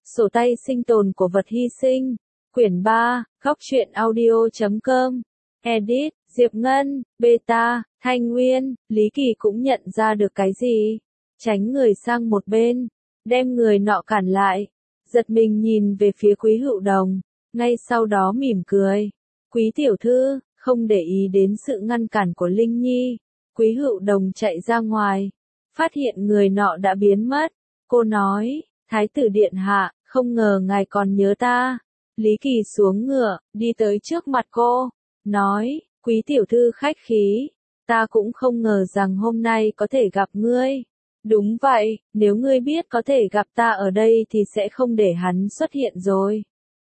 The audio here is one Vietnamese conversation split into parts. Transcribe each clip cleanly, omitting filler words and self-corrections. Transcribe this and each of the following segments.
Sổ tay sinh tồn của vật hy sinh. Quyển 3, Góc truyện audio.com. Edit, Diệp Ngân, Beta, Thanh Nguyên. Lý Kỳ cũng nhận ra được cái gì. Tránh người sang một bên. Đem người nọ cản lại. Giật mình nhìn về phía Quý Hữu Đồng. Ngay sau đó mỉm cười. Quý tiểu thư, không để ý đến sự ngăn cản của Linh Nhi. Quý Hữu Đồng chạy ra ngoài. Phát hiện người nọ đã biến mất. Cô nói, Thái tử điện hạ, không ngờ ngài còn nhớ ta. Lý Kỳ xuống ngựa, đi tới trước mặt cô. Nói, Quý tiểu thư khách khí. Ta cũng không ngờ rằng hôm nay có thể gặp ngươi. Đúng vậy, nếu ngươi biết có thể gặp ta ở đây thì sẽ không để hắn xuất hiện rồi.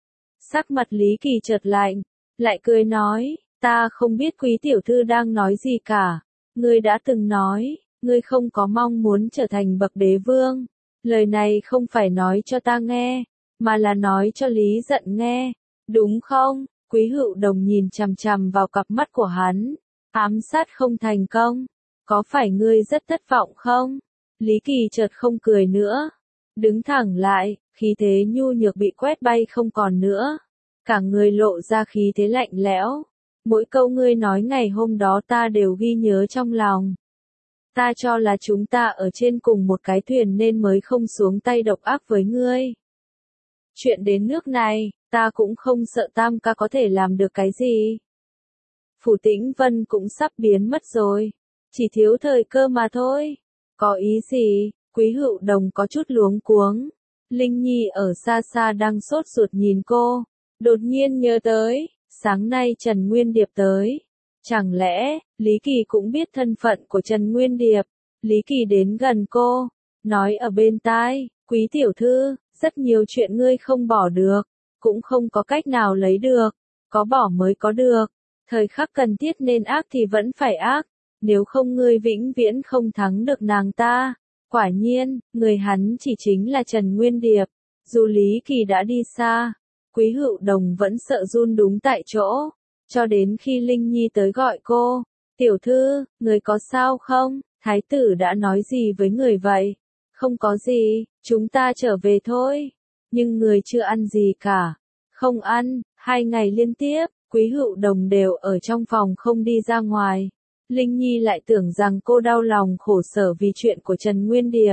Sắc mặt Lý Kỳ chợt lạnh, lại cười nói, ta không biết Quý tiểu thư đang nói gì cả. Ngươi đã từng nói, ngươi không có mong muốn trở thành bậc đế vương. Lời này không phải nói cho ta nghe, mà là nói cho Lý Dận nghe. Đúng không? Quý Hữu Đồng nhìn chằm chằm vào cặp mắt của hắn. Ám sát không thành công. Có phải ngươi rất thất vọng không? Lý Kỳ chợt không cười nữa. Đứng thẳng lại, khí thế nhu nhược bị quét bay không còn nữa. Cả người lộ ra khí thế lạnh lẽo. Mỗi câu ngươi nói ngày hôm đó ta đều ghi nhớ trong lòng. Ta cho là chúng ta ở trên cùng một cái thuyền nên mới không xuống tay độc ác với ngươi. Chuyện đến nước này, ta cũng không sợ Tam ca có thể làm được cái gì. Phủ Tĩnh Vân cũng sắp biến mất rồi. Chỉ thiếu thời cơ mà thôi. Có ý gì? Quý Hữu Đồng có chút luống cuống. Linh Nhi ở xa xa đang sốt ruột nhìn cô. Đột nhiên nhớ tới, sáng nay Trần Nguyên Điệp tới. Chẳng lẽ, Lý Kỳ cũng biết thân phận của Trần Nguyên Điệp? Lý Kỳ đến gần cô, nói ở bên tai, Quý tiểu thư, rất nhiều chuyện ngươi không bỏ được, cũng không có cách nào lấy được, có bỏ mới có được. Thời khắc cần thiết nên ác thì vẫn phải ác, nếu không ngươi vĩnh viễn không thắng được nàng ta. Quả nhiên, người hắn chỉ chính là Trần Nguyên Điệp. Dù Lý Kỳ đã đi xa, Quý Hữu Đồng vẫn sợ run đúng tại chỗ. Cho đến khi Linh Nhi tới gọi cô, tiểu thư, người có sao không? Thái tử đã nói gì với người vậy? Không có gì, chúng ta trở về thôi. Nhưng người chưa ăn gì cả. Không ăn, 2 ngày liên tiếp, Quý Hữu Đồng đều ở trong phòng không đi ra ngoài. Linh Nhi lại tưởng rằng cô đau lòng khổ sở vì chuyện của Trần Nguyên Điệp.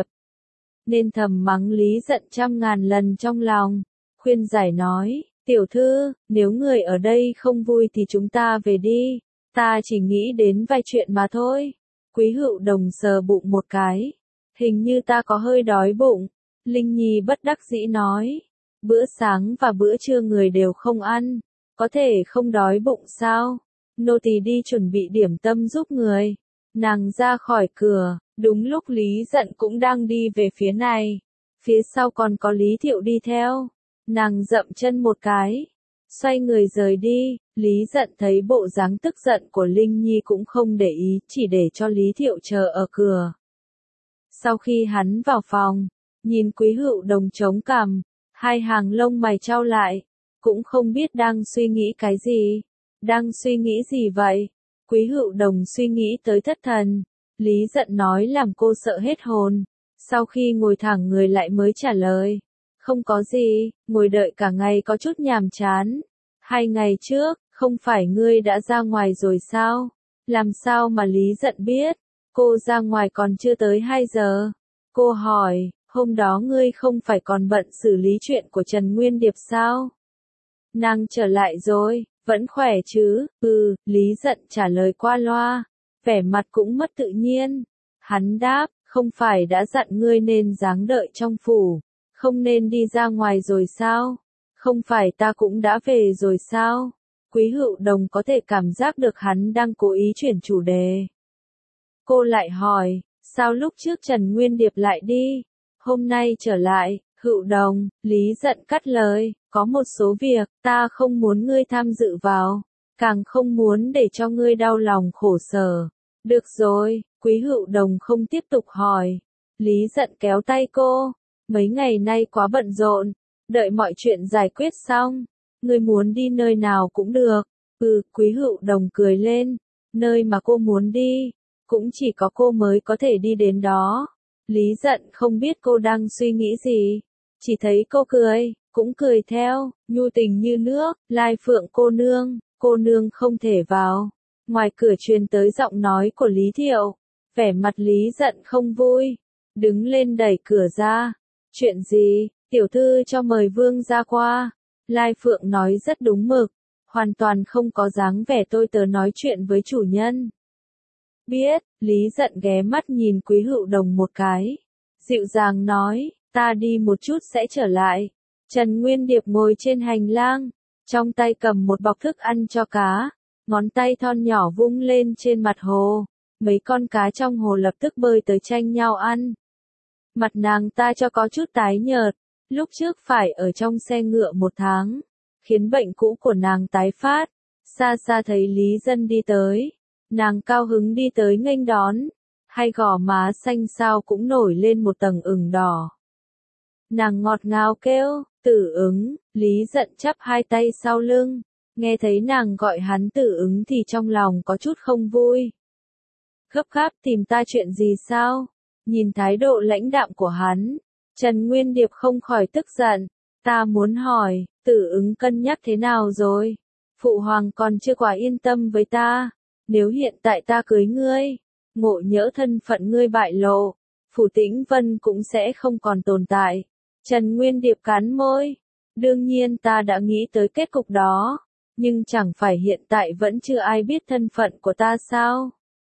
Nên thầm mắng Lý Dận 100.000 lần trong lòng. Khuyên giải nói, tiểu thư, nếu người ở đây không vui thì chúng ta về đi. Ta chỉ nghĩ đến vài chuyện mà thôi. Quý Hữu Đồng sờ bụng một cái. Hình như ta có hơi đói bụng. Linh Nhi bất đắc dĩ nói. Bữa sáng và bữa trưa người đều không ăn. Có thể không đói bụng sao? Nô tỳ đi chuẩn bị điểm tâm giúp người. Nàng ra khỏi cửa. Đúng lúc Lý Dận cũng đang đi về phía này. Phía sau còn có Lý Thiệu đi theo. Nàng dậm chân một cái. Xoay người rời đi. Lý Dận thấy bộ dáng tức giận của Linh Nhi cũng không để ý, chỉ để cho Lý Thiệu chờ ở cửa. Sau khi hắn vào phòng, nhìn Quý Hữu Đồng chống cằm, 2 hàng lông mày chau lại, cũng không biết đang suy nghĩ cái gì. Đang suy nghĩ gì vậy? Quý Hữu Đồng suy nghĩ tới thất thần. Lý Dận nói làm cô sợ hết hồn. Sau khi ngồi thẳng người lại mới trả lời. Không có gì, ngồi đợi cả ngày có chút nhàm chán. 2 ngày trước, không phải ngươi đã ra ngoài rồi sao? Làm sao mà Lý Dận biết? Cô ra ngoài còn chưa tới 2 giờ. Cô hỏi, hôm đó ngươi không phải còn bận xử lý chuyện của Trần Nguyên Điệp sao? Nàng trở lại rồi, vẫn khỏe chứ? Lý Dận trả lời qua loa, vẻ mặt cũng mất tự nhiên. Hắn đáp, không phải đã dặn ngươi nên dáng đợi trong phủ, không nên đi ra ngoài rồi sao? Không phải ta cũng đã về rồi sao? Quý Hữu Đồng có thể cảm giác được hắn đang cố ý chuyển chủ đề. Cô lại hỏi, sao lúc trước Trần Nguyên Điệp lại đi? Hôm nay trở lại, Hữu Đồng, Lý Dận cắt lời, có một số việc, ta không muốn ngươi tham dự vào, càng không muốn để cho ngươi đau lòng khổ sở. Được rồi, Quý Hữu Đồng không tiếp tục hỏi. Lý Dận kéo tay cô, mấy ngày nay quá bận rộn, đợi mọi chuyện giải quyết xong, ngươi muốn đi nơi nào cũng được. Quý Hữu Đồng cười lên, nơi mà cô muốn đi, cũng chỉ có cô mới có thể đi đến đó. Lý Dận không biết cô đang suy nghĩ gì, chỉ thấy cô cười, cũng cười theo, nhu tình như nước, Lai Phượng cô nương không thể vào. Ngoài cửa truyền tới giọng nói của Lý Thiệu, vẻ mặt Lý giận không vui, đứng lên đẩy cửa ra. Chuyện gì, tiểu thư cho mời vương ra qua. Lai Phượng nói rất đúng mực, hoàn toàn không có dáng vẻ tôi tớ nói chuyện với chủ nhân. Biết, Lý giận ghé mắt nhìn Quý Hữu Đồng một cái, dịu dàng nói, ta đi một chút sẽ trở lại. Trần Nguyên Điệp ngồi trên hành lang, trong tay cầm một bọc thức ăn cho cá, ngón tay thon nhỏ vung lên trên mặt hồ, mấy con cá trong hồ lập tức bơi tới tranh nhau ăn. Mặt nàng ta cho có chút tái nhợt, lúc trước phải ở trong xe ngựa 1 tháng, khiến bệnh cũ của nàng tái phát. Xa xa thấy Lý Dân đi tới, nàng cao hứng đi tới nghênh đón, hai gò má xanh xao cũng nổi lên một tầng ửng đỏ. Nàng ngọt ngào kêu, Tử Ứng. Lý Giận chắp hai tay sau lưng, nghe thấy nàng gọi hắn Tử Ứng thì trong lòng có chút không vui. Gấp gáp tìm ta chuyện gì sao? Nhìn thái độ lãnh đạm của hắn, Trần Nguyên Điệp không khỏi tức giận. Ta muốn hỏi, Tử Ứng cân nhắc thế nào rồi? Phụ hoàng còn chưa quá yên tâm với ta. Nếu hiện tại ta cưới ngươi, ngộ nhỡ thân phận ngươi bại lộ, Phủ Tĩnh Vân cũng sẽ không còn tồn tại. Trần Nguyên Điệp cắn môi. Đương nhiên ta đã nghĩ tới kết cục đó, nhưng chẳng phải hiện tại vẫn chưa ai biết thân phận của ta sao?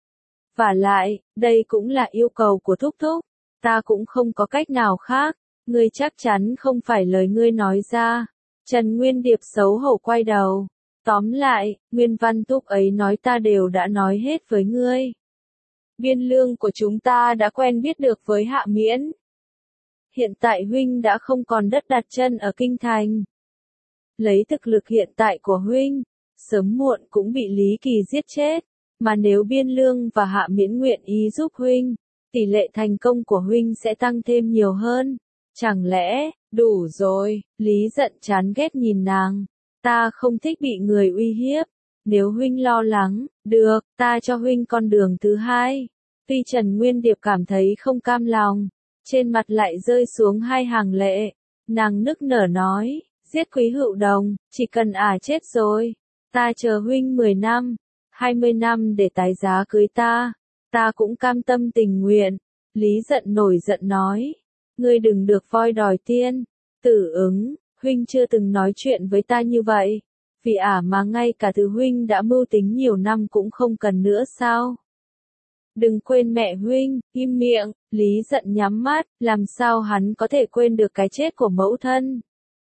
Vả lại, đây cũng là yêu cầu của thúc thúc, ta cũng không có cách nào khác, ngươi chắc chắn không phải lời ngươi nói ra. Trần Nguyên Điệp xấu hổ quay đầu. Tóm lại, nguyên văn thúc ấy nói ta đều đã nói hết với ngươi. Biên lương của chúng ta đã quen biết được với Hạ Miễn. Hiện tại huynh đã không còn đất đặt chân ở kinh thành. Lấy thực lực hiện tại của huynh, sớm muộn cũng bị Lý Kỳ giết chết, mà nếu Biên Lương và Hạ Miễn nguyện ý giúp huynh, tỷ lệ thành công của huynh sẽ tăng thêm nhiều hơn. Chẳng lẽ, đủ rồi, Lý Giận chán ghét nhìn nàng, ta không thích bị người uy hiếp, nếu huynh lo lắng, được, ta cho huynh con đường thứ hai. Tuy Trần Nguyên Điệp cảm thấy không cam lòng, trên mặt lại rơi xuống hai hàng lệ, nàng nức nở nói, giết Quý Hữu Đồng, chỉ cần chết rồi, ta chờ huynh 10 năm, 20 năm để tái giá cưới ta cũng cam tâm tình nguyện. Lý Giận nổi giận nói, ngươi đừng được voi đòi tiên. Tử Ứng, huynh chưa từng nói chuyện với ta như vậy, vì mà ngay cả thứ huynh đã mưu tính nhiều năm cũng không cần nữa sao? Đừng quên mẹ huynh, im miệng. Lý Giận nhắm mắt, làm sao hắn có thể quên được cái chết của mẫu thân?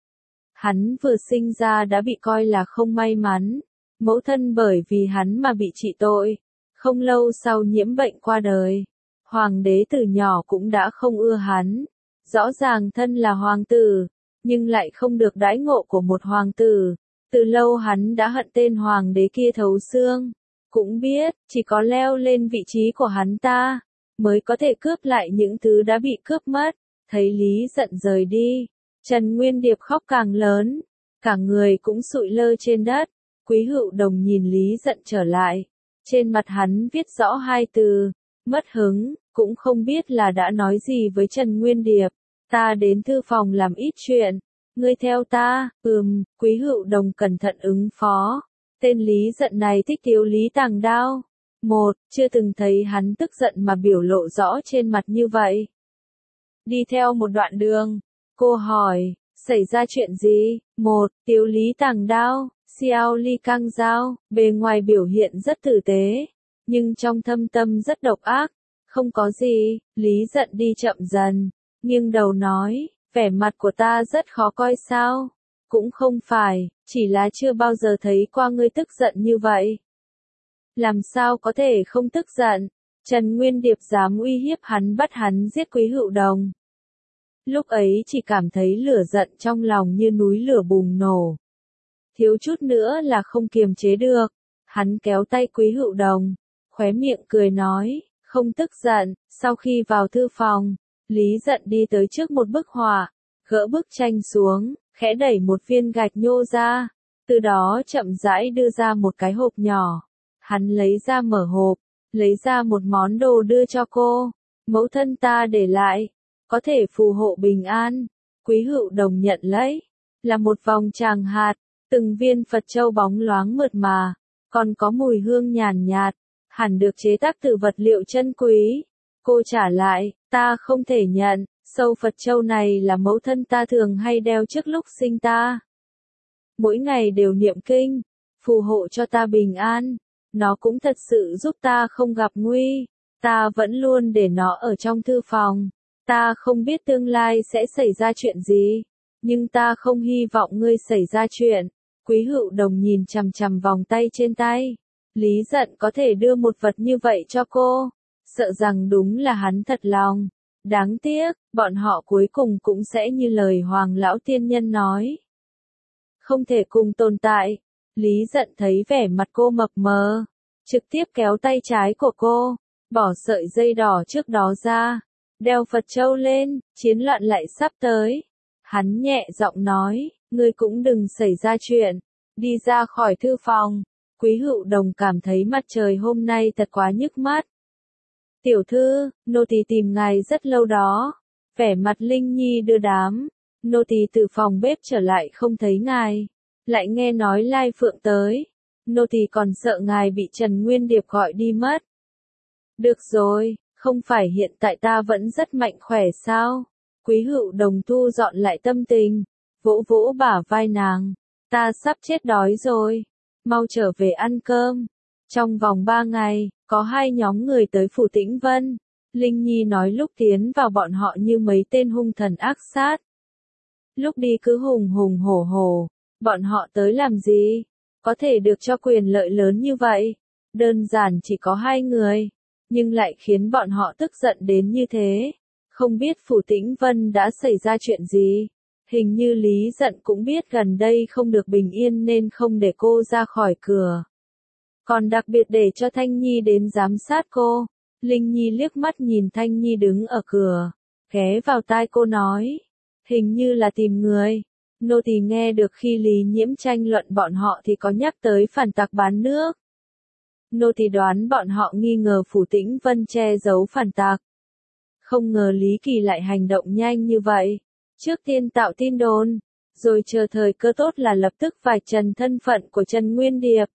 Hắn vừa sinh ra đã bị coi là không may mắn, mẫu thân bởi vì hắn mà bị trị tội, không lâu sau nhiễm bệnh qua đời. Hoàng đế từ nhỏ cũng đã không ưa hắn, rõ ràng thân là hoàng tử, nhưng lại không được đãi ngộ của một hoàng tử. Từ lâu hắn đã hận tên hoàng đế kia thấu xương, cũng biết, chỉ có leo lên vị trí của hắn ta, mới có thể cướp lại những thứ đã bị cướp mất. Thấy Lý Giận rời đi, Trần Nguyên Điệp khóc càng lớn, cả người cũng sụi lơ trên đất. Quý Hữu Đồng nhìn Lý Giận trở lại, trên mặt hắn viết rõ hai từ, mất hứng, cũng không biết là đã nói gì với Trần Nguyên Điệp. Ta đến thư phòng làm ít chuyện, ngươi theo ta. Quý Hữu Đồng cẩn thận ứng phó. Tên Lý Giận này thích thiếu Lý Tàng Đao. Chưa từng thấy hắn tức giận mà biểu lộ rõ trên mặt như vậy. Đi theo một đoạn đường, cô hỏi, xảy ra chuyện gì? Tiếu Lý Tàng Đao, Xiao Ly Cang Giao, bề ngoài biểu hiện rất tử tế, nhưng trong thâm tâm rất độc ác. Không có gì. Lý Giận đi chậm dần, nghiêng đầu nói, vẻ mặt của ta rất khó coi sao? Cũng không phải, chỉ là chưa bao giờ thấy qua ngươi tức giận như vậy. Làm sao có thể không tức giận? Trần Nguyên Điệp dám uy hiếp hắn, bắt hắn giết Quý Hữu Đồng. Lúc ấy chỉ cảm thấy lửa giận trong lòng như núi lửa bùng nổ. Thiếu chút nữa là không kiềm chế được. Hắn kéo tay Quý Hữu Đồng, khóe miệng cười nói, không tức giận. Sau khi vào thư phòng, Lý Giận đi tới trước một bức họa, gỡ bức tranh xuống, khẽ đẩy một viên gạch nhô ra, từ đó chậm rãi đưa ra một cái hộp nhỏ. Hắn lấy ra mở hộp, lấy ra một món đồ đưa cho cô. Mẫu thân ta để lại, có thể phù hộ bình an. Quý Hữu Đồng nhận lấy, là một vòng tràng hạt, từng viên Phật châu bóng loáng mượt mà, còn có mùi hương nhàn nhạt, hẳn được chế tác từ vật liệu chân quý. Cô trả lại, ta không thể nhận, sâu Phật châu này là mẫu thân ta thường hay đeo trước lúc sinh ta. Mỗi ngày đều niệm kinh, phù hộ cho ta bình an, nó cũng thật sự giúp ta không gặp nguy, ta vẫn luôn để nó ở trong thư phòng. Ta không biết tương lai sẽ xảy ra chuyện gì, nhưng ta không hy vọng ngươi xảy ra chuyện. Quý Hữu Đồng nhìn chằm chằm vòng tay trên tay. Lý Giận có thể đưa một vật như vậy cho cô, sợ rằng đúng là hắn thật lòng. Đáng tiếc, bọn họ cuối cùng cũng sẽ như lời Hoàng Lão Tiên Nhân nói. Không thể cùng tồn tại. Lý Giận thấy vẻ mặt cô mập mờ, trực tiếp kéo tay trái của cô, bỏ sợi dây đỏ trước đó ra, đeo Phật châu lên, chiến loạn lại sắp tới. Hắn nhẹ giọng nói, ngươi cũng đừng xảy ra chuyện, đi ra khỏi thư phòng. Quý Hữu Đồng cảm thấy mặt trời hôm nay thật quá nhức mắt. Tiểu thư, nô tỳ tìm ngài rất lâu đó. Vẻ mặt Linh Nhi đưa đám, nô tỳ từ phòng bếp trở lại không thấy ngài, lại nghe nói Lai Phượng tới. Nô tỳ còn sợ ngài bị Trần Nguyên Điệp gọi đi mất. Được rồi, không phải hiện tại ta vẫn rất mạnh khỏe sao? Quý Hữu Đồng thu dọn lại tâm tình, vỗ vỗ bả vai nàng. Ta sắp chết đói rồi, mau trở về ăn cơm. Trong vòng 3 ngày, có 2 nhóm người tới Phủ Tĩnh Vân. Linh Nhi nói lúc tiến vào bọn họ như mấy tên hung thần ác sát. Lúc đi cứ hùng hùng hổ hổ, bọn họ tới làm gì? Có thể được cho quyền lợi lớn như vậy? Đơn giản chỉ có 2 người, nhưng lại khiến bọn họ tức giận đến như thế. Không biết Phủ Tĩnh Vân đã xảy ra chuyện gì? Hình như Lý Giận cũng biết gần đây không được bình yên nên không để cô ra khỏi cửa. Còn đặc biệt để cho Thanh Nhi đến giám sát cô. Linh Nhi liếc mắt nhìn Thanh Nhi đứng ở cửa, ghé vào tai cô nói, hình như là tìm người. Nô tỳ nghe được khi Lý Nhiễm tranh luận bọn họ thì có nhắc tới phản tặc bán nước. Nô tỳ đoán bọn họ nghi ngờ Phủ Tĩnh Vân che giấu phản tặc. Không ngờ Lý Kỳ lại hành động nhanh như vậy. Trước tiên tạo tin đồn, rồi chờ thời cơ tốt là lập tức vạch trần thân phận của Trần Nguyên Điệp.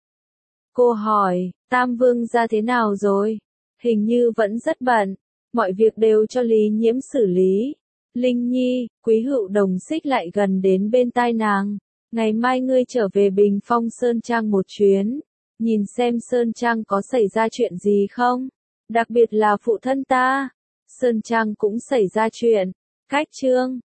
Cô hỏi, Tam Vương gia thế nào rồi? Hình như vẫn rất bận, mọi việc đều cho Lý Nhiễm xử lý. Linh Nhi, Quý Hữu Đồng xích lại gần đến bên tai nàng. Ngày mai ngươi trở về Bình Phong Sơn Trang một chuyến, nhìn xem Sơn Trang có xảy ra chuyện gì không? Đặc biệt là phụ thân ta. Sơn Trang cũng xảy ra chuyện. Cách chương